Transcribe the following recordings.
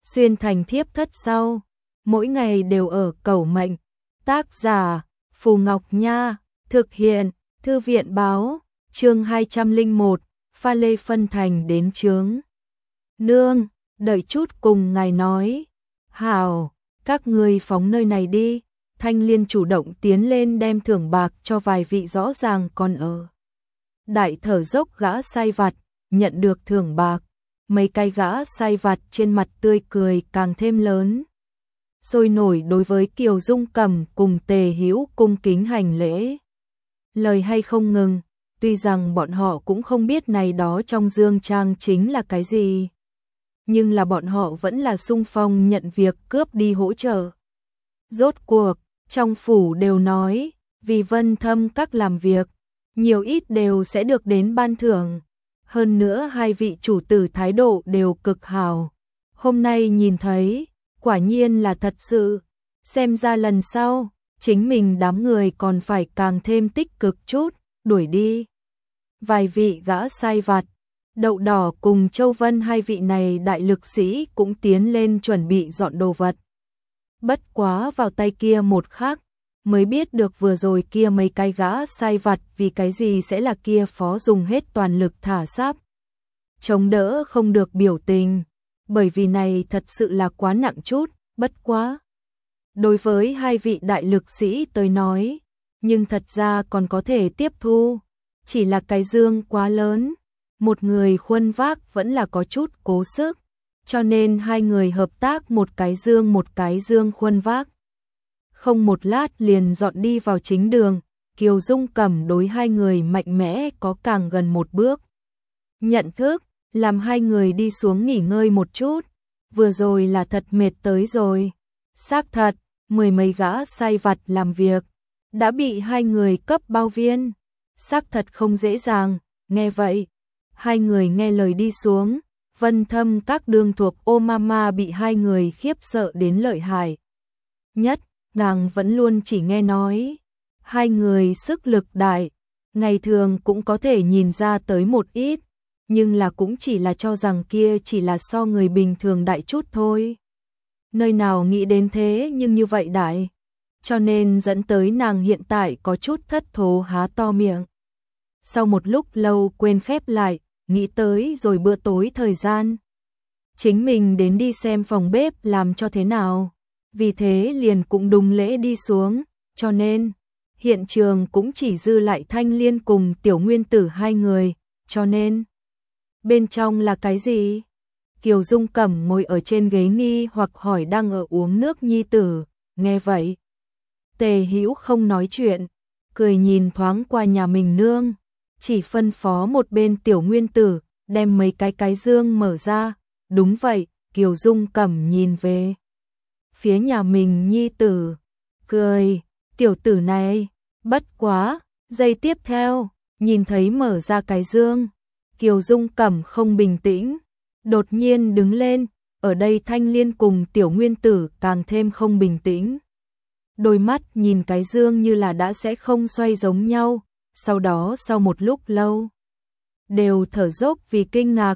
xuyên thành thiếp thất sau, mỗi ngày đều ở cầu mệnh. Tác giả Phù Ngọc Nha, thực hiện Thư viện báo, chương 201, pha lê phân thành đến chướng. Nương, đợi chút cùng ngài nói. Hảo, các ngươi phóng nơi này đi. Thanh Liên chủ động tiến lên đem thưởng bạc cho vài vị rõ ràng còn ở. Đại thở dốc gã sai vặt, nhận được thưởng bạc. Mấy cái gã sai vặt trên mặt tươi cười càng thêm lớn. Sôi nổi đối với Kiều Dung Cẩm cùng Tề Hữu cung kính hành lễ. Lời hay không ngừng, tuy rằng bọn họ cũng không biết này đó trong dương trang chính là cái gì. Nhưng là bọn họ vẫn là xung phong nhận việc cướp đi hỗ trợ. Rốt cuộc, trong phủ đều nói, vì Vân Thâm các làm việc, nhiều ít đều sẽ được đến ban thưởng. Hơn nữa hai vị chủ tử thái độ đều cực hảo. Hôm nay nhìn thấy, quả nhiên là thật sự. Xem ra lần sau, chính mình đám người còn phải càng thêm tích cực chút, đuổi đi. Vài vị gã sai vặt, Đậu Đỏ cùng Châu Vân hai vị này đại lực sĩ cũng tiến lên chuẩn bị dọn đồ vật. Bất quá vào tay kia một khắc, mới biết được vừa rồi kia mấy cái gã sai vặt vì cái gì sẽ là kia phó dùng hết toàn lực thả sáp. Chống đỡ không được biểu tình, bởi vì này thật sự là quá nặng chút, bất quá. Đối với hai vị đại lực sĩ tới nói, nhưng thật ra còn có thể tiếp thu, chỉ là cái dương quá lớn, một người khuân vác vẫn là có chút cố sức, cho nên hai người hợp tác một cái dương khuân vác. Không một lát liền dọn đi vào chính đường, Kiều Dung Cẩm đối hai người mạnh mẽ có càng gần một bước. Nhận thức, làm hai người đi xuống nghỉ ngơi một chút, vừa rồi là thật mệt tới rồi. Xác thật, mười mấy gã sai vặt làm việc, đã bị hai người cấp bao viên. Xác thật không dễ dàng, nghe vậy. Hai người nghe lời đi xuống, Vân Thâm các đường thuộc ô mama bị hai người khiếp sợ đến lợi hại. Nhất, nàng vẫn luôn chỉ nghe nói. Hai người sức lực đại, ngày thường cũng có thể nhìn ra tới một ít, nhưng là cũng chỉ là cho rằng kia chỉ là so người bình thường đại chút thôi. Nơi nào nghĩ đến thế nhưng như vậy đại, cho nên dẫn tới nàng hiện tại có chút thất thố há to miệng. Sau một lúc lâu quên khép lại, nghĩ tới rồi bữa tối thời gian. Chính mình đến đi xem phòng bếp làm cho thế nào, vì thế liền cũng đùng lễ đi xuống, cho nên hiện trường cũng chỉ dư lại Thanh Liên cùng Tiểu Nguyên Tử hai người, cho nên bên trong là cái gì? Kiều Dung Cẩm ngồi ở trên ghế nghi hoặc hỏi đang ở uống nước nhi tử, nghe vậy. Tề Hữu không nói chuyện, cười nhìn thoáng qua nhà mình nương, chỉ phân phó một bên Tiểu Nguyên Tử, đem mấy cái dương mở ra, đúng vậy, Kiều Dung Cẩm nhìn về phía nhà mình nhi tử, cười, tiểu tử này, bất quá, giây tiếp theo, nhìn thấy mở ra cái dương, Kiều Dung Cẩm không bình tĩnh, đột nhiên đứng lên, ở đây Thanh Liên cùng Tiểu Nguyên Tử càng thêm không bình tĩnh. Đôi mắt nhìn cái dương như là đã sẽ không xoay giống nhau, sau đó sau một lúc lâu, đều thở dốc vì kinh ngạc,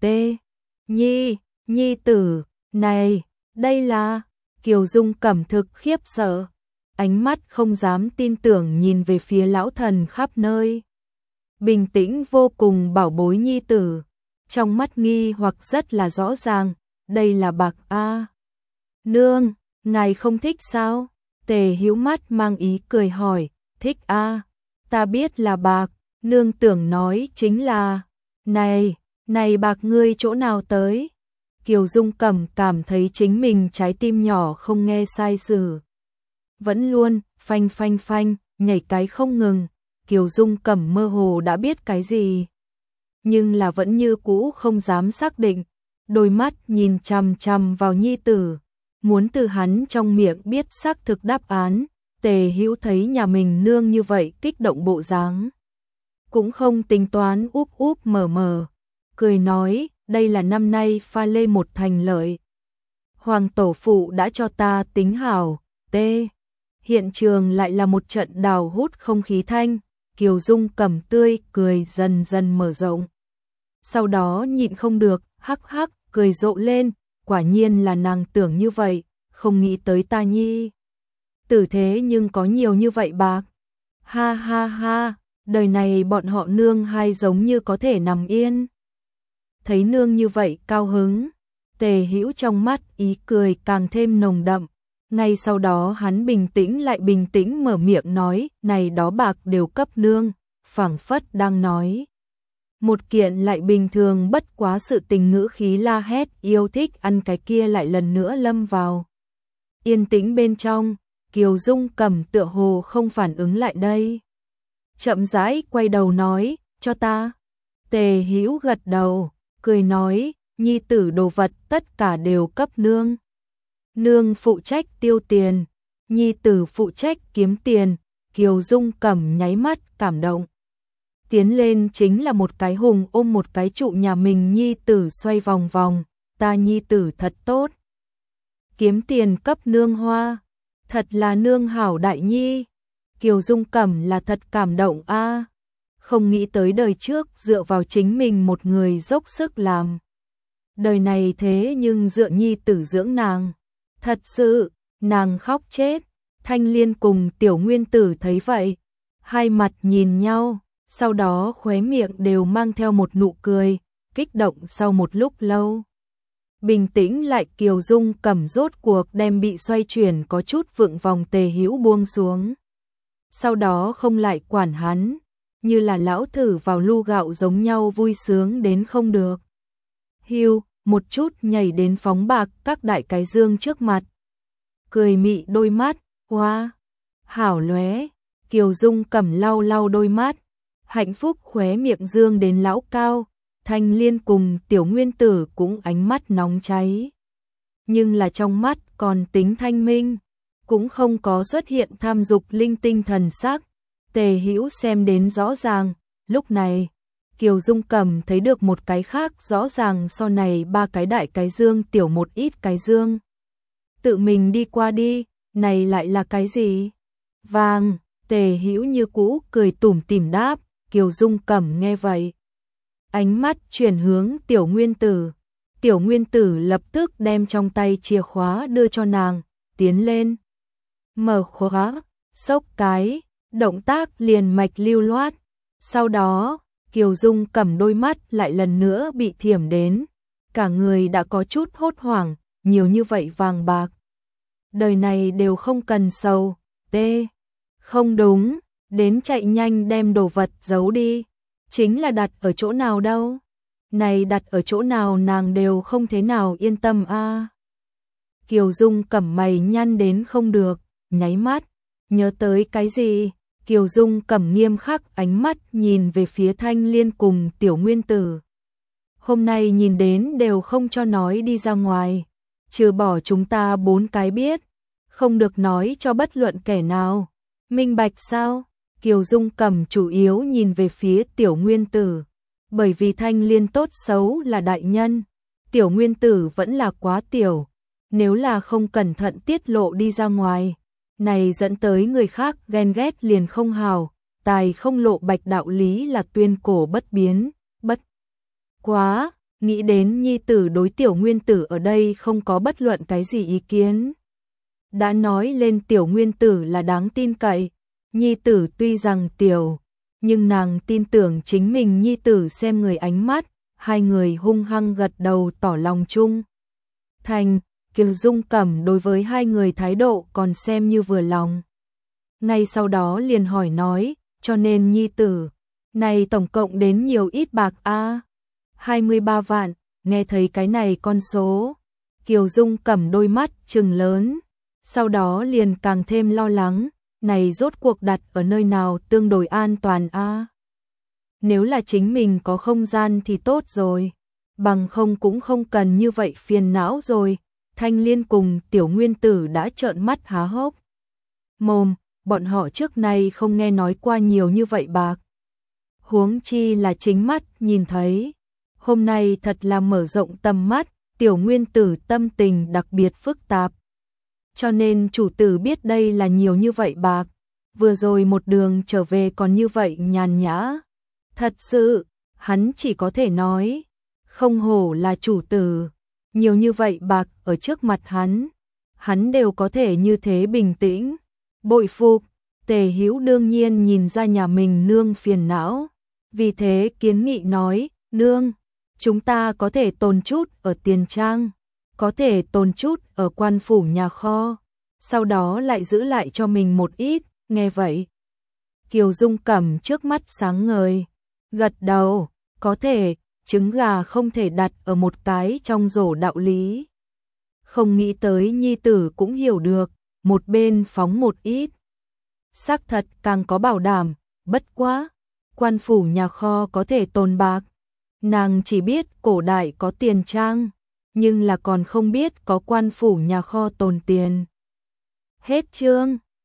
nhi tử, này, đây là, Kiều Dung Cẩm thực khiếp sợ, ánh mắt không dám tin tưởng nhìn về phía lão thần khắp nơi. Bình tĩnh vô cùng bảo bối nhi tử, trong mắt nghi hoặc rất là rõ ràng, đây là bạc a. Nương, ngài không thích sao? Tề Hữu mắt mang ý cười hỏi, thích a, ta biết là bạc, nương tưởng nói chính là, này bạc ngươi chỗ nào tới? Kiều Dung Cẩm cảm thấy chính mình trái tim nhỏ không nghe sai sử. Vẫn luôn, phanh phanh phanh, nhảy cái không ngừng, Kiều Dung Cẩm mơ hồ đã biết cái gì. Nhưng là vẫn như cũ không dám xác định, đôi mắt nhìn chằm chằm vào nhi tử, muốn từ hắn trong miệng biết xác thực đáp án. Tề Hữu thấy nhà mình nương như vậy kích động bộ dáng, cũng không tính toán úp úp mở mở, cười nói, đây là năm nay pha lê một thành lợi. Hoàng tổ phụ đã cho ta tính hảo, hiện trường lại là một trận đào hút không khí thanh, Kiều Dung Cẩm tươi cười dần dần mở rộng. Sau đó nhịn không được, hắc hắc, cười rộ lên, quả nhiên là nàng tưởng như vậy, không nghĩ tới ta nhi. Tử thế nhưng có nhiều như vậy bạc. Ha ha ha, đời này bọn họ nương hai giống như có thể nằm yên. Thấy nương như vậy cao hứng, Tề Hữu trong mắt ý cười càng thêm nồng đậm. Ngay sau đó hắn bình tĩnh mở miệng nói, này đó bạc đều cấp nương, phảng phất đang nói. Một kiện lại bình thường bất quá sự tình, ngữ khí la hét yêu thích ăn cái kia lại lần nữa lâm vào. Yên tĩnh bên trong, Kiều Dung Cẩm tựa hồ không phản ứng lại đây. Chậm rãi quay đầu nói, cho ta. Tề Hữu gật đầu, cười nói, nhi tử đồ vật tất cả đều cấp nương. Nương phụ trách tiêu tiền, nhi tử phụ trách kiếm tiền. Kiều Dung Cẩm nháy mắt cảm động. Tiến lên chính là một cái hùng ôm một cái trụ nhà mình nhi tử xoay vòng vòng, ta nhi tử thật tốt. Kiếm tiền cấp nương hoa, thật là nương hảo đại nhi. Kiều Dung Cẩm là thật cảm động a, không nghĩ tới đời trước dựa vào chính mình một người dốc sức làm. Đời này thế nhưng dựa nhi tử dưỡng nàng. Thật sự, nàng khóc chết. Thanh Liên cùng Tiểu Nguyên Tử thấy vậy, hai mặt nhìn nhau, sau đó khóe miệng đều mang theo một nụ cười, kích động sau một lúc lâu. Bình tĩnh lại, Kiều Dung Cẩm rốt cuộc đem bị xoay chuyển có chút vượng vòng Tề Hữu buông xuống. Sau đó không lại quản hắn, như là lão thử vào lu gạo giống nhau vui sướng đến không được. Hiu, một chút nhảy đến phóng bạc các đại cái dương trước mặt. Cười mị đôi mắt, hoa, hảo lóe. Kiều Dung Cẩm lau lau đôi mắt, hạnh phúc khóe miệng dương đến lão cao. Thanh Liên cùng Tiểu Nguyên Tử cũng ánh mắt nóng cháy. Nhưng là trong mắt còn tính thanh minh, cũng không có xuất hiện tham dục linh tinh thần sắc. Tề Hữu xem đến rõ ràng, lúc này, Kiều Dung Cẩm thấy được một cái khác rõ ràng so này ba cái đại cái dương tiểu một ít cái dương. Tự mình đi qua đi, này lại là cái gì? Vàng, Tề Hữu như cũ cười tủm tỉm đáp. Kiều Dung Cẩm nghe vậy, ánh mắt chuyển hướng Tiểu Nguyên Tử. Tiểu Nguyên Tử lập tức đem trong tay chìa khóa đưa cho nàng, tiến lên. Mở khóa, xốc cái, động tác liền mạch lưu loát. Sau đó, Kiều Dung Cẩm đôi mắt lại lần nữa bị thiểm đến. Cả người đã có chút hốt hoảng, nhiều như vậy vàng bạc. Đời này đều không cần sầu, tê. Không đúng, đến chạy nhanh đem đồ vật giấu đi. Chính là đặt ở chỗ nào đâu? Này đặt ở chỗ nào nàng đều không thế nào yên tâm a. Kiều Dung Cẩm mày nhăn đến không được, nháy mắt, nhớ tới cái gì? Kiều Dung Cẩm nghiêm khắc ánh mắt nhìn về phía Thanh Liên cùng Tiểu Nguyên Tử. Hôm nay nhìn đến đều không cho nói đi ra ngoài, trừ bỏ chúng ta bốn cái biết, không được nói cho bất luận kẻ nào. Minh bạch sao? Kiều Dung Cẩm chủ yếu nhìn về phía Tiểu Nguyên Tử, bởi vì Thanh Liên tốt xấu là đại nhân, Tiểu Nguyên Tử vẫn là quá tiểu, nếu là không cẩn thận tiết lộ đi ra ngoài, này dẫn tới người khác ghen ghét liền không hào, tài không lộ bạch đạo lý là tuyên cổ bất biến, bất quá, nghĩ đến nhi tử đối Tiểu Nguyên Tử ở đây không có bất luận cái gì ý kiến. Đã nói lên Tiểu Nguyên Tử là đáng tin cậy, nhi tử tuy rằng tiểu, nhưng nàng tin tưởng chính mình nhi tử xem người ánh mắt, hai người hung hăng gật đầu tỏ lòng chung. Thành, Kiều Dung Cẩm đối với hai người thái độ còn xem như vừa lòng. Ngay sau đó liền hỏi nói, cho nên nhi tử, này tổng cộng đến nhiều ít bạc a? 23 vạn, nghe thấy cái này con số. Kiều Dung Cẩm đôi mắt trừng lớn, sau đó liền càng thêm lo lắng, này rốt cuộc đặt ở nơi nào tương đối an toàn a? Nếu là chính mình có không gian thì tốt rồi, bằng không cũng không cần như vậy phiền não rồi. Thanh Liên cùng Tiểu Nguyên Tử đã trợn mắt há hốc mồm, bọn họ trước nay không nghe nói qua nhiều như vậy bạc. Huống chi là chính mắt nhìn thấy. Hôm nay thật là mở rộng tầm mắt, Tiểu Nguyên Tử tâm tình đặc biệt phức tạp. Cho nên chủ tử biết đây là nhiều như vậy bạc, vừa rồi một đường trở về còn như vậy nhàn nhã. Thật sự, hắn chỉ có thể nói, không hổ là chủ tử. nhiều như vậy bạc ở trước mặt hắn đều có thể như thế bình tĩnh. Bội phục, Tề Hữu đương nhiên nhìn ra nhà mình nương phiền não, vì thế kiến nghị nói, nương, chúng ta có thể tồn chút ở tiền trang, có thể tồn chút ở quan phủ nhà kho, sau đó lại giữ lại cho mình một ít, nghe vậy. Kiều Dung Cẩm trước mắt sáng ngời, gật đầu, có thể, trứng gà không thể đặt ở một cái trong rổ đạo lý. Không nghĩ tới nhi tử cũng hiểu được, một bên phóng một ít. Xác thật càng có bảo đảm, bất quá, quan phủ nhà kho có thể tồn bạc. Nàng chỉ biết cổ đại có tiền trang, nhưng là còn không biết có quan phủ nhà kho tồn tiền. Hết chương.